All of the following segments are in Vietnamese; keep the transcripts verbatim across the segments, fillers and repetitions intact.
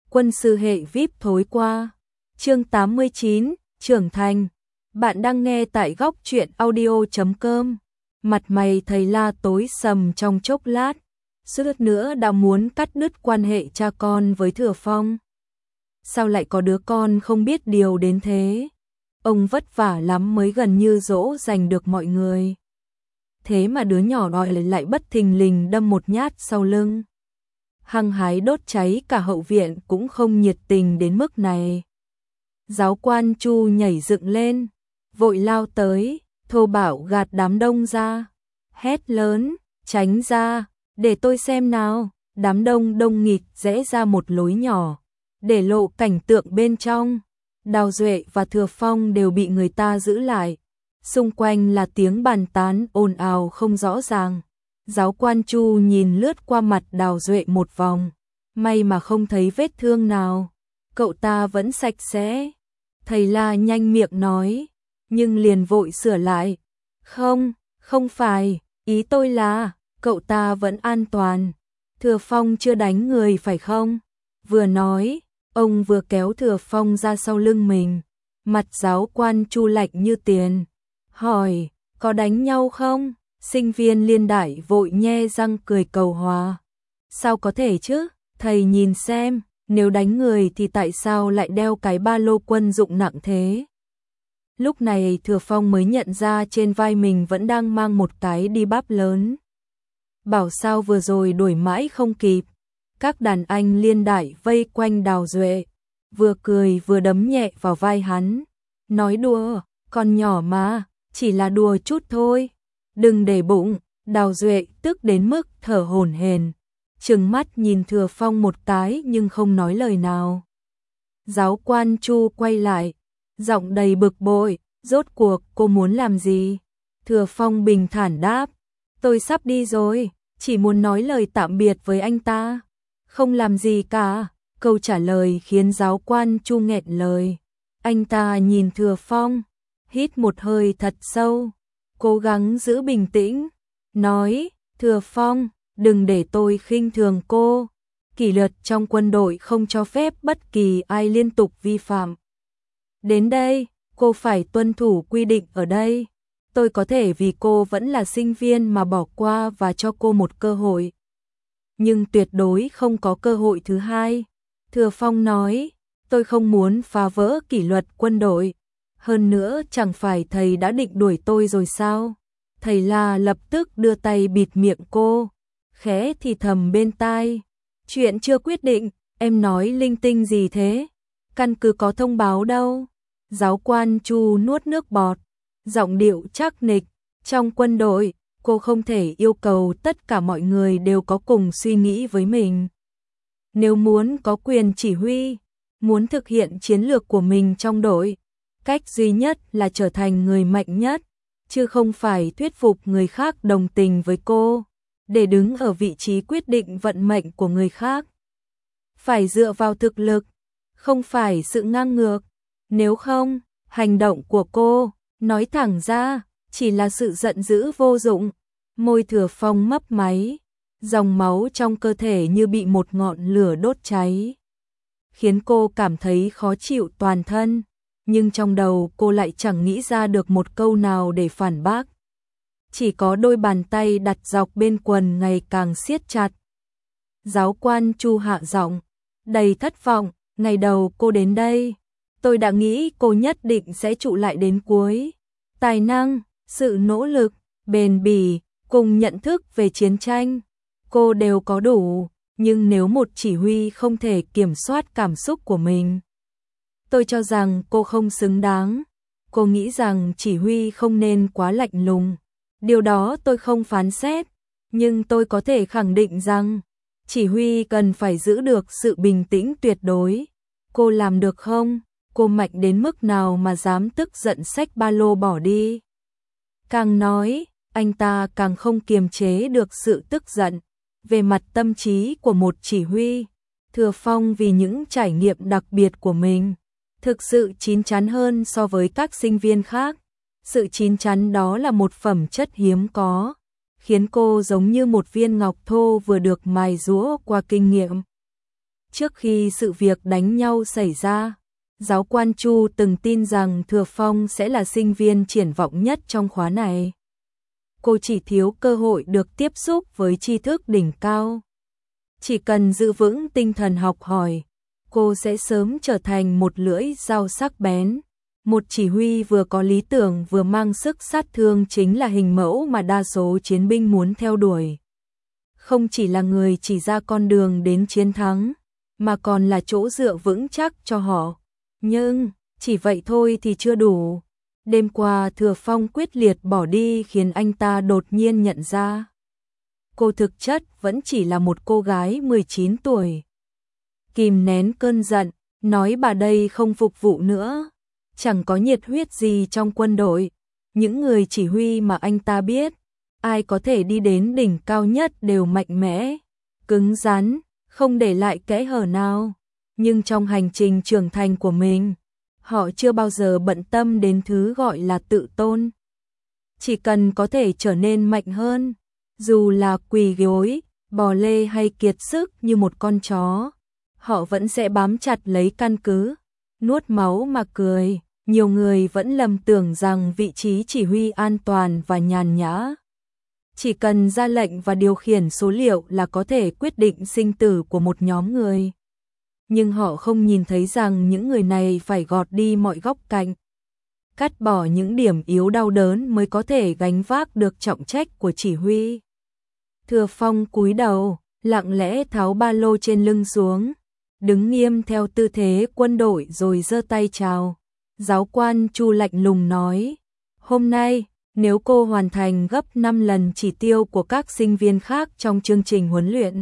quân sư hệ vê i pê thối qua. Chương tám mươi chín, trưởng thành. Bạn đang nghe tại góc truyện audio chấm com. Mặt mày thầy La tối sầm trong chốc lát, suýt nữa đã muốn cắt đứt quan hệ cha con với Thừa Phong. Sao lại có đứa con không biết điều đến thế? Ông vất vả lắm mới gần như dỗ dành được mọi người. Thế mà đứa nhỏ đòi lại, lại bất thình lình đâm một nhát sau lưng. Hăng hái đốt cháy cả hậu viện cũng không nhiệt tình đến mức này. Giáo quan Chu nhảy dựng lên, vội lao tới, thô bạo gạt đám đông ra, hét lớn, tránh ra, để tôi xem nào. Đám đông đông nghịt rẽ ra một lối nhỏ, để lộ cảnh tượng bên trong. Đào Duệ và Thừa Phong đều bị người ta giữ lại. Xung quanh là tiếng bàn tán ồn ào không rõ ràng. Giáo quan Chu nhìn lướt qua mặt Đào Duệ một vòng, may mà không thấy vết thương nào, cậu ta vẫn sạch sẽ. Thầy La nhanh miệng nói, nhưng liền vội sửa lại. Không, không phải, ý tôi là, cậu ta vẫn an toàn. Thừa Phong chưa đánh người phải không? Vừa nói, ông vừa kéo Thừa Phong ra sau lưng mình. Mặt giáo quan Chu lạnh như tiền, hỏi, có đánh nhau không? Sinh viên liên đại vội nhe răng cười cầu hòa. Sao có thể chứ, thầy nhìn xem, nếu đánh người thì tại sao lại đeo cái ba lô quân dụng nặng thế? Lúc này Thừa Phong mới nhận ra trên vai mình vẫn đang mang một cái đi bắp lớn. Bảo sao vừa rồi đuổi mãi không kịp. Các đàn anh liên đại vây quanh Đào Duệ, vừa cười vừa đấm nhẹ vào vai hắn. Nói đùa, con nhỏ mà, chỉ là đùa chút thôi. Đừng để bụng. Đào Duệ tức đến mức thở hổn hển, trừng mắt nhìn Thừa Phong một cái nhưng không nói lời nào. Giáo quan Chu quay lại, giọng đầy bực bội, rốt cuộc cô muốn làm gì? Thừa Phong bình thản đáp, tôi sắp đi rồi, chỉ muốn nói lời tạm biệt với anh ta. Không làm gì cả. Câu trả lời khiến giáo quan Chu nghẹn lời. Anh ta nhìn Thừa Phong, hít một hơi thật sâu, cố gắng giữ bình tĩnh, nói, Thừa Phong, đừng để tôi khinh thường cô. Kỷ luật trong quân đội không cho phép bất kỳ ai liên tục vi phạm. Đến đây, cô phải tuân thủ quy định ở đây. Tôi có thể vì cô vẫn là sinh viên mà bỏ qua và cho cô một cơ hội. Nhưng tuyệt đối không có cơ hội thứ hai. Thừa Phong nói, tôi không muốn phá vỡ kỷ luật quân đội. Hơn nữa chẳng phải thầy đã định đuổi tôi rồi sao? Thầy La lập tức đưa tay bịt miệng cô, khẽ thì thầm bên tai. Chuyện chưa quyết định, em nói linh tinh gì thế? Căn cứ có thông báo đâu. Giáo quan Chu nuốt nước bọt, giọng điệu chắc nịch. Trong quân đội, cô không thể yêu cầu tất cả mọi người đều có cùng suy nghĩ với mình. Nếu muốn có quyền chỉ huy, muốn thực hiện chiến lược của mình trong đội, cách duy nhất là trở thành người mạnh nhất, chứ không phải thuyết phục người khác đồng tình với cô, để đứng ở vị trí quyết định vận mệnh của người khác. Phải dựa vào thực lực, không phải sự ngang ngược. Nếu không, hành động của cô, nói thẳng ra, chỉ là sự giận dữ vô dụng. Môi Thừa Phong mấp máy, dòng máu trong cơ thể như bị một ngọn lửa đốt cháy, khiến cô cảm thấy khó chịu toàn thân. Nhưng trong đầu cô lại chẳng nghĩ ra được một câu nào để phản bác. Chỉ có đôi bàn tay đặt dọc bên quần ngày càng siết chặt. Giáo quan Chu hạ giọng, đầy thất vọng, ngày đầu cô đến đây, tôi đã nghĩ cô nhất định sẽ trụ lại đến cuối. Tài năng, sự nỗ lực, bền bỉ, cùng nhận thức về chiến tranh, cô đều có đủ, nhưng nếu một chỉ huy không thể kiểm soát cảm xúc của mình, tôi cho rằng cô không xứng đáng. Cô nghĩ rằng chỉ huy không nên quá lạnh lùng. Điều đó tôi không phán xét, nhưng tôi có thể khẳng định rằng chỉ huy cần phải giữ được sự bình tĩnh tuyệt đối. Cô làm được không? Cô mạnh đến mức nào mà dám tức giận xách ba lô bỏ đi? Càng nói, anh ta càng không kiềm chế được sự tức giận. Về mặt tâm trí của một chỉ huy, Thừa Phong vì những trải nghiệm đặc biệt của mình, thực sự chín chắn hơn so với các sinh viên khác. Sự chín chắn đó là một phẩm chất hiếm có, khiến cô giống như một viên ngọc thô vừa được mài giũa qua kinh nghiệm. Trước khi sự việc đánh nhau xảy ra, giáo quan Chu từng tin rằng Thừa Phong sẽ là sinh viên triển vọng nhất trong khóa này. Cô chỉ thiếu cơ hội được tiếp xúc với tri thức đỉnh cao. Chỉ cần giữ vững tinh thần học hỏi, cô sẽ sớm trở thành một lưỡi dao sắc bén. Một chỉ huy vừa có lý tưởng vừa mang sức sát thương chính là hình mẫu mà đa số chiến binh muốn theo đuổi. Không chỉ là người chỉ ra con đường đến chiến thắng, mà còn là chỗ dựa vững chắc cho họ. Nhưng, chỉ vậy thôi thì chưa đủ. Đêm qua Thừa Phong quyết liệt bỏ đi khiến anh ta đột nhiên nhận ra. Cô thực chất vẫn chỉ là một cô gái mười chín tuổi. Kìm nén cơn giận, nói bà đây không phục vụ nữa. Chẳng có nhiệt huyết gì trong quân đội. Những người chỉ huy mà anh ta biết, ai có thể đi đến đỉnh cao nhất đều mạnh mẽ, cứng rắn, không để lại kẽ hở nào. Nhưng trong hành trình trưởng thành của mình, họ chưa bao giờ bận tâm đến thứ gọi là tự tôn. Chỉ cần có thể trở nên mạnh hơn, dù là quỳ gối, bò lê hay kiệt sức như một con chó, họ vẫn sẽ bám chặt lấy căn cứ, nuốt máu mà cười. Nhiều người vẫn lầm tưởng rằng vị trí chỉ huy an toàn và nhàn nhã. Chỉ cần ra lệnh và điều khiển số liệu là có thể quyết định sinh tử của một nhóm người. Nhưng họ không nhìn thấy rằng những người này phải gọt đi mọi góc cạnh, cắt bỏ những điểm yếu đau đớn mới có thể gánh vác được trọng trách của chỉ huy. Thừa Phong cúi đầu, lặng lẽ tháo ba lô trên lưng xuống, đứng nghiêm theo tư thế quân đội rồi giơ tay chào. Giáo quan Chu lạnh lùng nói, hôm nay, nếu cô hoàn thành gấp năm lần chỉ tiêu của các sinh viên khác trong chương trình huấn luyện,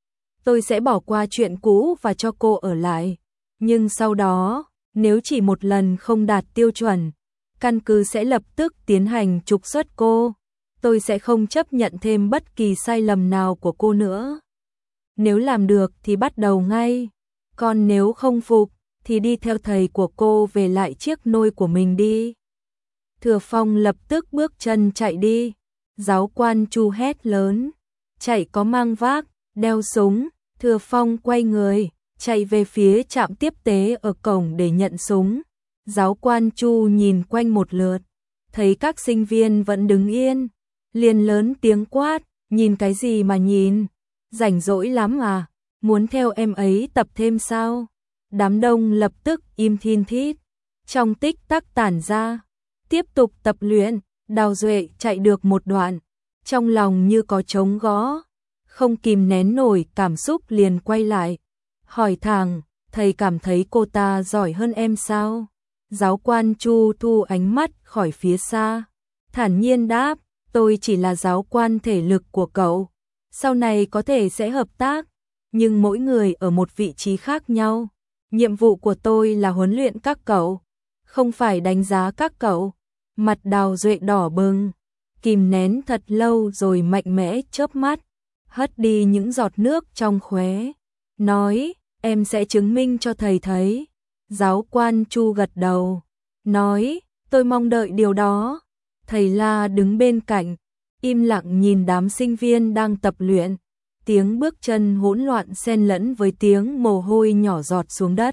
tôi sẽ bỏ qua chuyện cũ và cho cô ở lại. Nhưng sau đó, nếu chỉ một lần không đạt tiêu chuẩn, căn cứ sẽ lập tức tiến hành trục xuất cô. Tôi sẽ không chấp nhận thêm bất kỳ sai lầm nào của cô nữa. Nếu làm được thì bắt đầu ngay, còn nếu không phục, thì đi theo thầy của cô về lại chiếc nôi của mình đi. Thừa Phong lập tức bước chân chạy đi. Giáo quan Chu hét lớn, chạy có mang vác, đeo súng. Thừa Phong quay người, chạy về phía trạm tiếp tế ở cổng để nhận súng. Giáo quan Chu nhìn quanh một lượt, thấy các sinh viên vẫn đứng yên, liền lớn tiếng quát, nhìn cái gì mà nhìn, rảnh rỗi lắm à, muốn theo em ấy tập thêm sao? Đám đông lập tức im thin thít, trong tích tắc tản ra, tiếp tục tập luyện. Đào Duệ chạy được một đoạn, trong lòng như có trống gõ, không kìm nén nổi cảm xúc liền quay lại, hỏi thẳng, thầy cảm thấy cô ta giỏi hơn em sao? Giáo quan Chu thu ánh mắt khỏi phía xa, thản nhiên đáp, tôi chỉ là giáo quan thể lực của cậu, sau này có thể sẽ hợp tác, nhưng mỗi người ở một vị trí khác nhau. Nhiệm vụ của tôi là huấn luyện các cậu, không phải đánh giá các cậu. Mặt Đào Duệ đỏ bừng, kìm nén thật lâu rồi mạnh mẽ chớp mắt, hất đi những giọt nước trong khóe, nói, em sẽ chứng minh cho thầy thấy. Giáo quan Chu gật đầu, nói, tôi mong đợi điều đó. Thầy La đứng bên cạnh, im lặng nhìn đám sinh viên đang tập luyện. Tiếng bước chân hỗn loạn xen lẫn với tiếng mồ hôi nhỏ giọt xuống đất,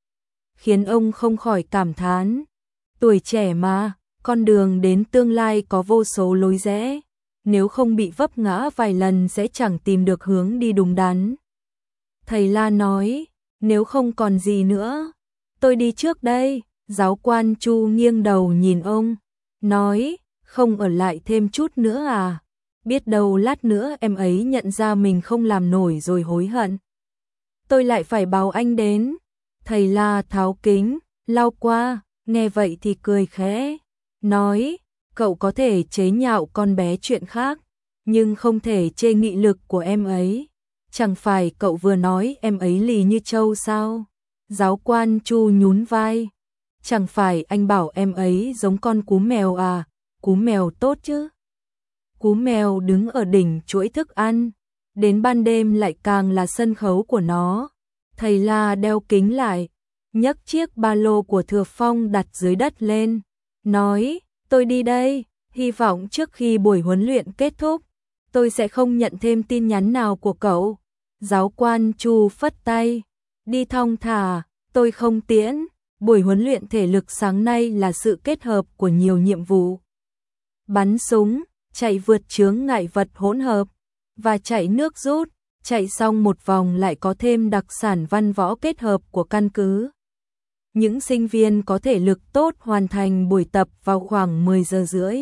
khiến ông không khỏi cảm thán, tuổi trẻ mà, con đường đến tương lai có vô số lối rẽ, nếu không bị vấp ngã vài lần sẽ chẳng tìm được hướng đi đúng đắn. Thầy La nói, nếu không còn gì nữa, tôi đi trước đây. Giáo quan Chu nghiêng đầu nhìn ông, nói, không ở lại thêm chút nữa à? Biết đâu lát nữa em ấy nhận ra mình không làm nổi rồi hối hận. Tôi lại phải báo anh đến. Thầy La tháo kính, lau qua, nghe vậy thì cười khẽ, nói, cậu có thể chế nhạo con bé chuyện khác, nhưng không thể chê nghị lực của em ấy. Chẳng phải cậu vừa nói em ấy lì như trâu sao? Giáo quan Chu nhún vai, chẳng phải anh bảo em ấy giống con cú mèo à, cú mèo tốt chứ. Cú mèo đứng ở đỉnh chuỗi thức ăn, đến ban đêm lại càng là sân khấu của nó. Thầy La đeo kính lại, nhấc chiếc ba lô của Thừa Phong đặt dưới đất lên, nói, tôi đi đây, hy vọng trước khi buổi huấn luyện kết thúc, tôi sẽ không nhận thêm tin nhắn nào của cậu. Giáo quan Chu phất tay, Đi thong thả, tôi không tiễn. Buổi huấn luyện thể lực sáng nay là sự kết hợp của nhiều nhiệm vụ. Bắn súng, chạy vượt chướng ngại vật hỗn hợp, và chạy nước rút. Chạy xong một vòng lại có thêm đặc sản văn võ kết hợp của căn cứ. Những sinh viên có thể lực tốt hoàn thành buổi tập vào khoảng mười giờ rưỡi.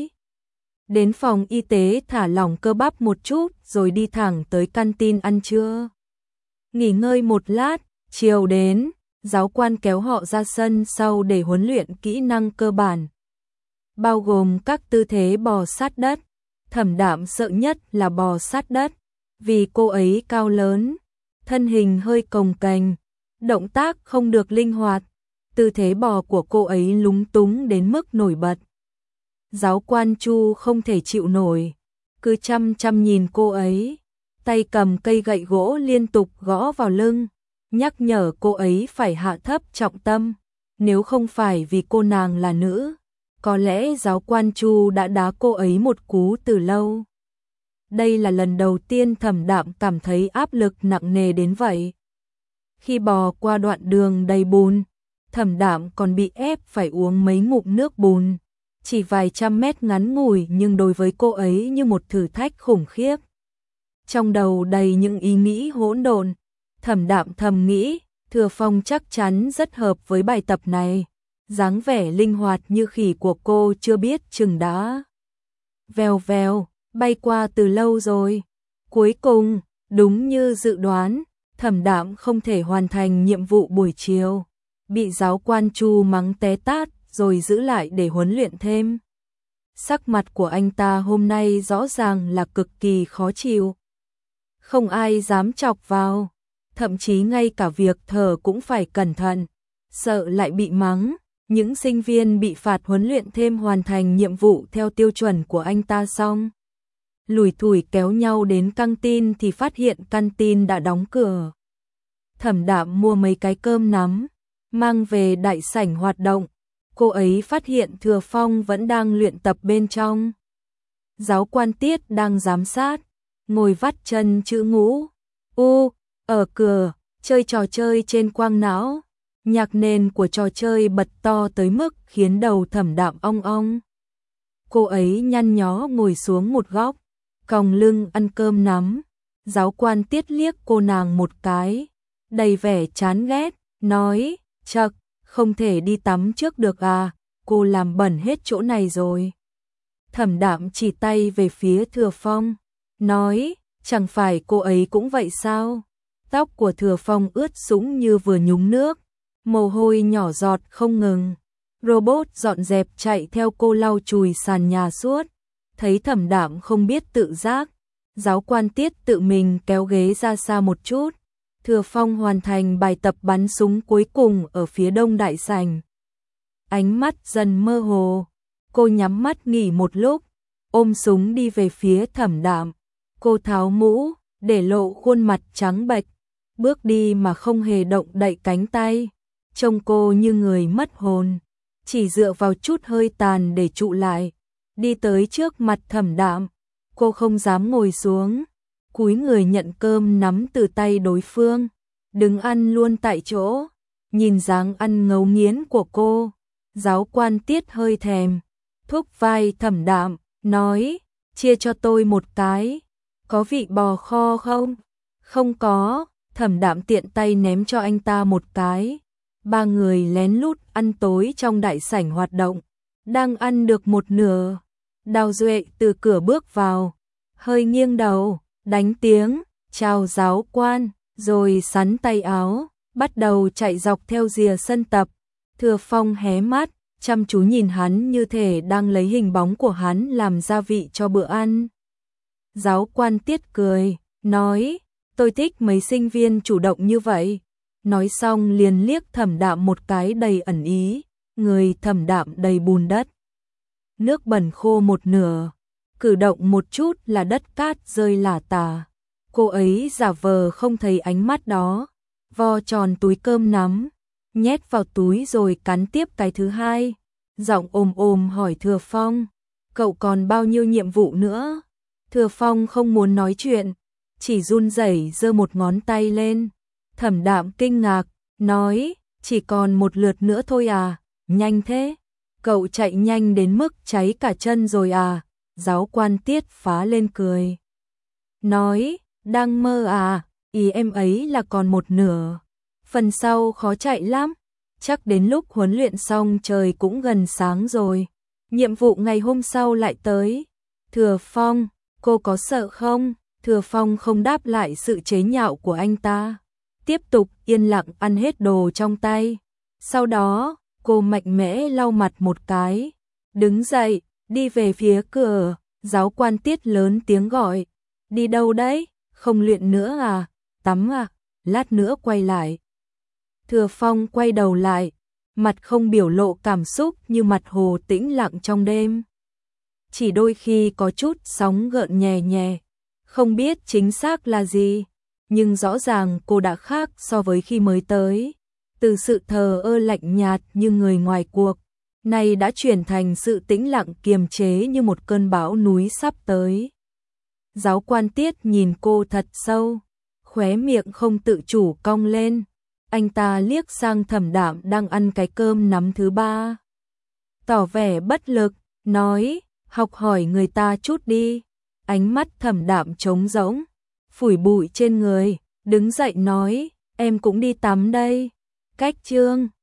Đến phòng y tế thả lỏng cơ bắp một chút rồi đi thẳng tới canteen ăn trưa. Nghỉ ngơi một lát, chiều đến, giáo quan kéo họ ra sân sau để huấn luyện kỹ năng cơ bản. Bao gồm các tư thế bò sát đất. Thẩm Đạm sợ nhất là bò sát đất. Vì cô ấy cao lớn, thân hình hơi cồng kềnh, động tác không được linh hoạt, tư thế bò của cô ấy lúng túng đến mức nổi bật. Giáo quan Chu không thể chịu nổi, cứ chăm chăm nhìn cô ấy, tay cầm cây gậy gỗ liên tục gõ vào lưng, nhắc nhở cô ấy phải hạ thấp trọng tâm, nếu không phải vì cô nàng là nữ, có lẽ giáo quan Chu đã đá cô ấy một cú từ lâu. Đây là lần đầu tiên Thẩm Đạm cảm thấy áp lực nặng nề đến vậy. Khi bò qua đoạn đường đầy bùn, Thẩm Đạm còn bị ép phải uống mấy ngụm nước bùn. Chỉ vài trăm mét ngắn ngủi nhưng đối với cô ấy như một thử thách khủng khiếp. Trong đầu đầy những ý nghĩ hỗn độn, Thẩm Đạm thầm nghĩ, Thừa Phong chắc chắn rất hợp với bài tập này. Dáng vẻ linh hoạt như khỉ của cô chưa biết chừng đã. Vèo vèo. Bay qua từ lâu rồi. Cuối cùng, đúng như dự đoán, Thẩm Đạm không thể hoàn thành nhiệm vụ buổi chiều. Bị giáo quan Chu mắng té tát rồi giữ lại để huấn luyện thêm. Sắc mặt của anh ta hôm nay rõ ràng là cực kỳ khó chịu. Không ai dám chọc vào. Thậm chí ngay cả việc thở cũng phải cẩn thận. Sợ lại bị mắng. Những sinh viên bị phạt huấn luyện thêm hoàn thành nhiệm vụ theo tiêu chuẩn của anh ta xong. Lủi thủi kéo nhau đến căng tin thì phát hiện căng tin đã đóng cửa. Thẩm Đạm mua mấy cái cơm nắm, mang về đại sảnh hoạt động. Cô ấy phát hiện Thừa Phong vẫn đang luyện tập bên trong. Giáo quan Tiết đang giám sát, ngồi vắt chân chữ ngũ. U, ở cửa, chơi trò chơi trên quang não. Nhạc nền của trò chơi bật to tới mức khiến đầu Thẩm Đạm ong ong. Cô ấy nhăn nhó ngồi xuống một góc, còng lưng ăn cơm nắm. Giáo quan Tiết liếc cô nàng một cái, đầy vẻ chán ghét, nói, chậc, không thể đi tắm trước được à, cô làm bẩn hết chỗ này rồi. Thẩm Đạm chỉ tay về phía Thừa Phong, nói, chẳng phải cô ấy cũng vậy sao? Tóc của Thừa Phong ướt sũng như vừa nhúng nước, mồ hôi nhỏ giọt không ngừng. Robot dọn dẹp chạy theo cô lau chùi sàn nhà suốt. Thấy Thẩm Đạm không biết tự giác, giáo quan Tiết tự mình kéo ghế ra xa một chút. Thừa Phong hoàn thành bài tập bắn súng cuối cùng ở phía đông đại sảnh. Ánh mắt dần mơ hồ, cô nhắm mắt nghỉ một lúc, ôm súng đi về phía Thẩm Đạm. Cô tháo mũ, để lộ khuôn mặt trắng bệch, bước đi mà không hề động đậy cánh tay. Trông cô như người mất hồn, chỉ dựa vào chút hơi tàn để trụ lại. Đi tới trước mặt Thẩm Đạm, cô không dám ngồi xuống, cúi người nhận cơm nắm từ tay đối phương, đứng ăn luôn tại chỗ. Nhìn dáng ăn ngấu nghiến của cô, giáo quan Tiết hơi thèm, thúc vai Thẩm Đạm, nói, chia cho tôi một cái, có vị bò kho không? Không có. Thẩm Đạm tiện tay ném cho anh ta một cái. Ba người lén lút ăn tối trong đại sảnh hoạt động, đang ăn được một nửa. Đào Duệ từ cửa bước vào, hơi nghiêng đầu, đánh tiếng, chào giáo quan, rồi sắn tay áo, bắt đầu chạy dọc theo rìa sân tập. Thừa Phong hé mắt, chăm chú nhìn hắn như thể đang lấy hình bóng của hắn làm gia vị cho bữa ăn. Giáo quan Tiết cười, nói, tôi thích mấy sinh viên chủ động như vậy. Nói xong liền liếc Thẩm Đạm một cái đầy ẩn ý, người Thẩm Đạm đầy bùn đất. Nước bẩn khô một nửa, cử động một chút là đất cát rơi lả tả. Cô ấy giả vờ không thấy ánh mắt đó, vo tròn túi cơm nắm, nhét vào túi rồi cắn tiếp cái thứ hai. Giọng ồm ồm hỏi Thừa Phong, cậu còn bao nhiêu nhiệm vụ nữa? Thừa Phong không muốn nói chuyện, chỉ run rẩy giơ một ngón tay lên. Thẩm Đạm kinh ngạc, nói, chỉ còn một lượt nữa thôi à, nhanh thế, cậu chạy nhanh đến mức cháy cả chân rồi à, giáo quan Tiết phá lên cười. Nói, đang mơ à, ý em ấy là còn một nửa, phần sau khó chạy lắm, chắc đến lúc huấn luyện xong trời cũng gần sáng rồi, nhiệm vụ ngày hôm sau lại tới. Thừa Phong, cô có sợ không? Thừa Phong không đáp lại sự chế nhạo của anh ta, tiếp tục yên lặng ăn hết đồ trong tay. Sau đó, cô mạnh mẽ lau mặt một cái, đứng dậy, đi về phía cửa, giáo quan Tiết lớn tiếng gọi, đi đâu đấy, không luyện nữa à, tắm à, lát nữa quay lại. Thừa Phong quay đầu lại, mặt không biểu lộ cảm xúc như mặt hồ tĩnh lặng trong đêm. Chỉ đôi khi có chút sóng gợn nhẹ nhẹ, không biết chính xác là gì, nhưng rõ ràng cô đã khác so với khi mới tới. Từ sự thờ ơ lạnh nhạt như người ngoài cuộc, nay đã chuyển thành sự tĩnh lặng kiềm chế như một cơn bão núi sắp tới. Giáo quan Tiết nhìn cô thật sâu, khóe miệng không tự chủ cong lên. Anh ta liếc sang Thẩm Đạm đang ăn cái cơm nắm thứ ba, tỏ vẻ bất lực, nói, học hỏi người ta chút đi. Ánh mắt Thẩm Đạm trống rỗng, phủi bụi trên người, đứng dậy nói, em cũng đi tắm đây. Cách chương